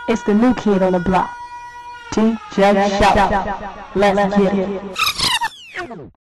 It's the new kid on the block. DJ Shout. Let's get it.